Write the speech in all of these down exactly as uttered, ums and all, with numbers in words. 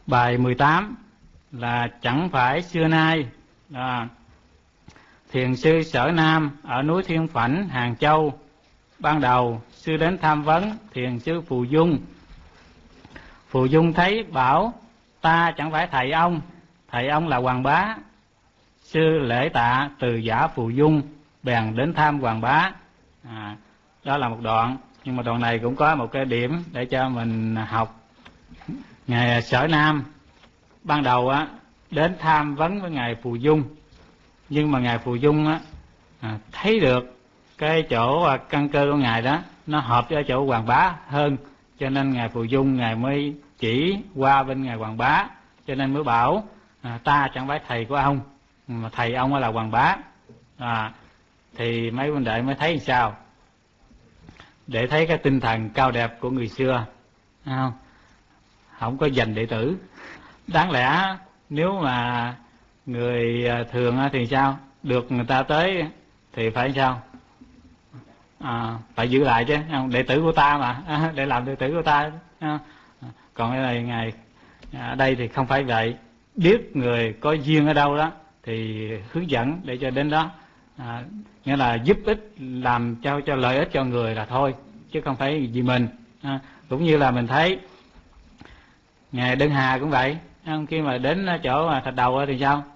Bài mười tám là chẳng phải xưa nay. À, thiền sư Sở Nam ở núi Thiên Phảnh, Hàng Châu. Ban đầu sư đến tham vấn thiền sư Phù Dung. Phù Dung thấy bảo: ta chẳng phải thầy ông, thầy ông là Hoàng Bá. Sư lễ tạ từ giả Phù Dung, bèn đến thăm Hoàng Bá. À, đó là một đoạn, nhưng mà đoạn này cũng có một cái điểm để cho mình học. Ngài Sở Nam ban đầu á đến tham vấn với ngài Phù Dung, nhưng mà ngài Phù Dung á à, thấy được cái chỗ à, căn cơ của ngài đó nó hợp với chỗ Hoàng Bá hơn, cho nên ngài Phù Dung ngài mới chỉ qua bên ngài Hoàng Bá, cho nên mới bảo à, ta chẳng phải thầy của ông, mà thầy ông là Hoàng Bá. À, thì mấy huynh đệ mới thấy làm sao, để thấy cái tinh thần cao đẹp của người xưa, không không có giành đệ tử. Đáng lẽ nếu mà người thường thì sao, được người ta tới thì phải sao, à, phải giữ lại chứ, không? Đệ tử của ta mà, à, để làm đệ tử của ta. À, còn cái này ngài ở đây thì không phải vậy, biết người có duyên ở đâu đó thì hướng dẫn để cho đến đó, à, nghĩa là giúp ích, làm cho cho lợi ích cho người là thôi, chứ không phải vì mình. À, cũng như là mình thấy ngài Đơn Hà cũng vậy, khi mà đến chỗ Thạch Đầu thì sao,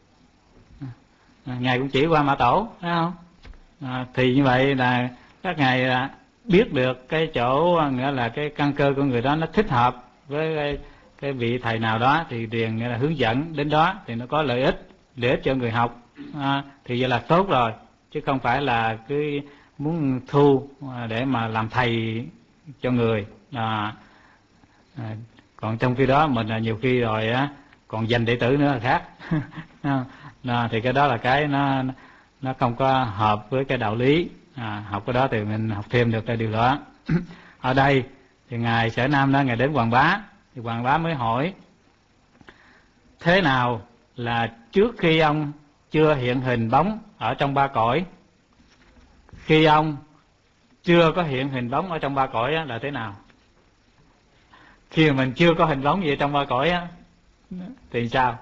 à, ngài cũng chỉ qua Mã Tổ, phải không? À, thì như vậy là các ngài biết được cái chỗ, nghĩa là cái căn cơ của người đó nó thích hợp với cái, cái vị thầy nào đó, thì liền nghĩa là hướng dẫn đến đó thì nó có lợi ích, lợi ích cho người học. À, thì vậy là tốt rồi, chứ không phải là cứ muốn thu để mà làm thầy cho người. À, à, còn trong khi đó mình là nhiều khi rồi á còn giành đệ tử nữa là khác. À, thì cái đó là cái nó nó không có hợp với cái đạo lý. À, học cái đó thì mình học thêm được cái điều đó. Ở đây thì ngài Sở Nam đó, ngài đến Hoàng Bá, thì Hoàng Bá mới hỏi: thế nào là trước khi ông chưa hiện hình bóng ở trong ba cõi? Khi ông chưa có hiện hình bóng ở trong ba cõi á, là thế nào? Khi mà mình chưa có hình bóng gì trong ba cõi á thì sao?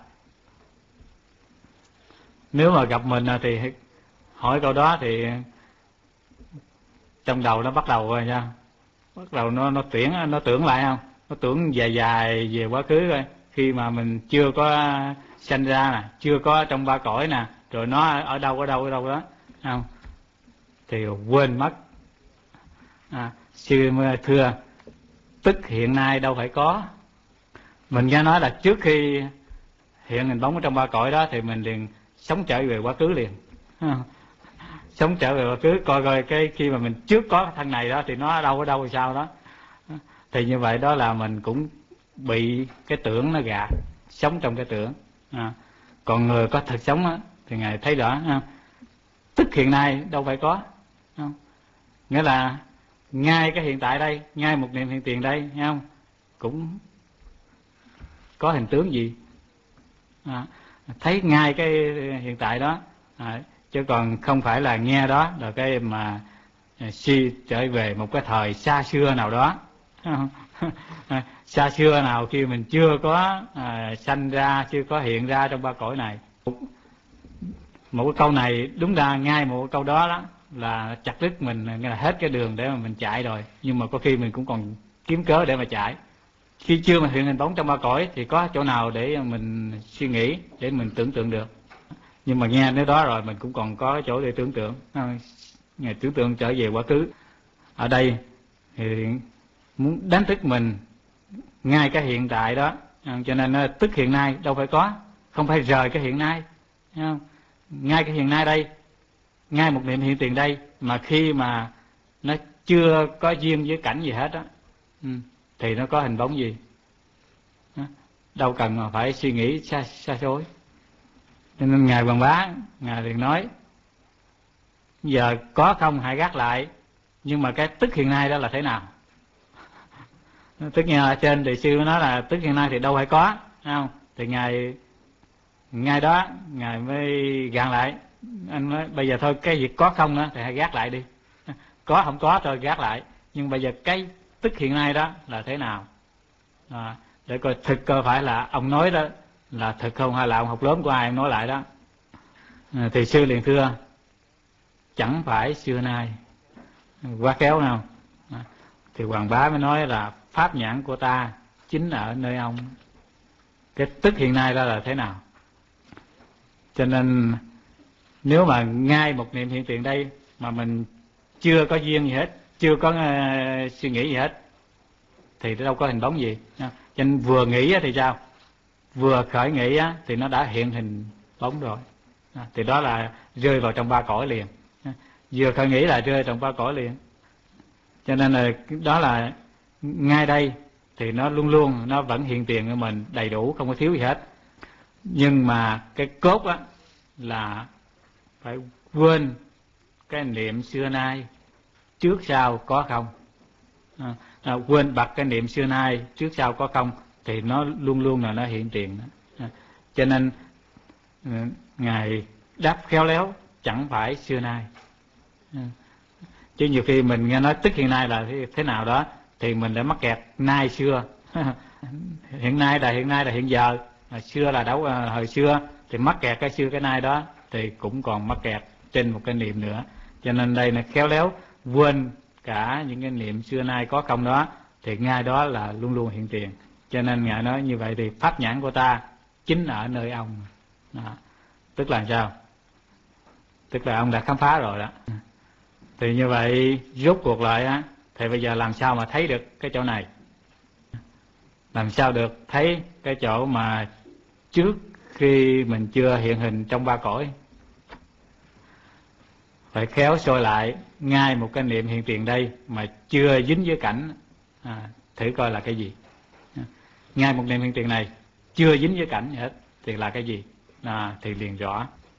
Nếu mà gặp mình thì hỏi câu đó thì trong đầu nó bắt đầu rồi sao? Bắt đầu nó nó tuyển nó tưởng lại không? Nó tưởng dài dài về quá khứ rồi. Khi mà mình chưa có sanh ra nè, chưa có trong ba cõi nè, rồi nó ở đâu ở đâu ở đâu đó, không? Thì quên mất. À, sư thưa, tức hiện nay đâu phải có. Mình nghe nói là trước khi hiện hình bóng ở trong ba cõi đó thì mình liền sống trở về quá khứ liền. Sống trở về quá khứ, coi coi cái khi mà mình trước có cái thân này đó thì nó ở đâu ở đâu thì sao đó. Thì như vậy đó là mình cũng bị cái tưởng nó gạt, sống trong cái tưởng. À, còn người có thực sống á, thì ngài thấy rõ, à, tức hiện nay đâu phải có, không? Nghĩa là ngay cái hiện tại đây, ngay một niệm hiện tiền đây, nghe không, cũng có hình tướng gì. À, thấy ngay cái hiện tại đó, à, chứ còn không phải là nghe đó là cái mà suy trở về một cái thời xa xưa nào đó. Xa xưa nào khi mình chưa có à, sanh ra, chưa có hiện ra trong ba cõi này. Một cái câu này đúng ra ngay một cái câu đó đó là chặt đứt mình, nghĩa là hết cái đường để mà mình chạy rồi, nhưng mà có khi mình cũng còn kiếm cớ để mà chạy. Khi chưa mà hiện hình bóng trong ba cõi thì có chỗ nào để mình suy nghĩ, để mình tưởng tượng được. Nhưng mà nghe đến đó rồi mình cũng còn có chỗ để tưởng tượng, ngày tưởng tượng trở về quá khứ. Ở đây thì muốn đánh thức mình ngay cái hiện tại đó, cho nên tức hiện nay đâu phải có, không phải rời cái hiện nay, không? Ngay cái hiện nay đây, ngay một niệm hiện tiền đây, mà khi mà nó chưa có duyên với cảnh gì hết á, thì nó có hình bóng gì, đâu cần mà phải suy nghĩ xa, xa xôi. Cho nên ngài Hoàng Bá, ngài liền nói: giờ có không hãy gác lại, nhưng mà cái tức hiện nay đó là thế nào? Tức nghe ở trên thì sư nói là tức hiện nay thì đâu phải có, không? Thì ngài ngay đó ngài mới gạn lại. Anh nói bây giờ thôi, cái việc có không đó thì hãy gác lại đi. Có không có thôi gác lại, nhưng bây giờ cái tức hiện nay đó là thế nào? À, để coi thực có phải là ông nói đó là thực không, hay là ông học lớn của ai ông nói lại đó. À, thì sư liền thưa chẳng phải xưa nay. Quá khéo nào. À, thì Hoàng Bá mới nói là pháp nhãn của ta chính ở nơi ông. Cái tức hiện nay đó là thế nào? Cho nên nếu mà ngay một niệm hiện tiền đây mà mình chưa có duyên gì hết, chưa có uh, suy nghĩ gì hết, thì đâu có hình bóng gì. Cho nên vừa nghĩ thì sao? Vừa khởi nghĩ thì nó đã hiện hình bóng rồi. Thì đó là rơi vào trong ba cõi liền. Vừa khởi nghĩ là rơi trong ba cõi liền. Cho nên là đó là ngay đây thì nó luôn luôn nó vẫn hiện tiền của mình đầy đủ, không có thiếu gì hết. Nhưng mà cái cốt á là phải quên cái niệm xưa nay trước sau có không. À, à, quên bặt cái niệm xưa nay trước sau có không thì nó luôn luôn là nó hiện tiền đó. À, cho nên Ngài đáp khéo léo chẳng phải xưa nay. À, chứ nhiều khi mình nghe nói tức hiện nay là thế nào đó thì mình đã mắc kẹt nay xưa. Hiện nay là hiện nay là hiện giờ, à, xưa là đâu à, hồi xưa, thì mắc kẹt cái xưa cái nay đó thì cũng còn mắc kẹt trên một cái niệm nữa. Cho nên đây là khéo léo quên cả những cái niệm xưa nay có không đó, thì ngay đó là luôn luôn hiện tiền. Cho nên Ngài nói như vậy thì pháp nhãn của ta chính ở nơi ông đó. Tức là sao? Tức là ông đã khám phá rồi đó. Thì như vậy rút cuộc lại á, thì bây giờ làm sao mà thấy được cái chỗ này? Làm sao được thấy cái chỗ mà trước khi mình chưa hiện hình trong ba cõi? Phải khéo soi lại ngay một cái niệm hiện tiền đây mà chưa dính với cảnh, à, thử coi là cái gì. Ngay một niệm hiện tiền này chưa dính với cảnh gì hết thì là cái gì? À, thì liền rõ.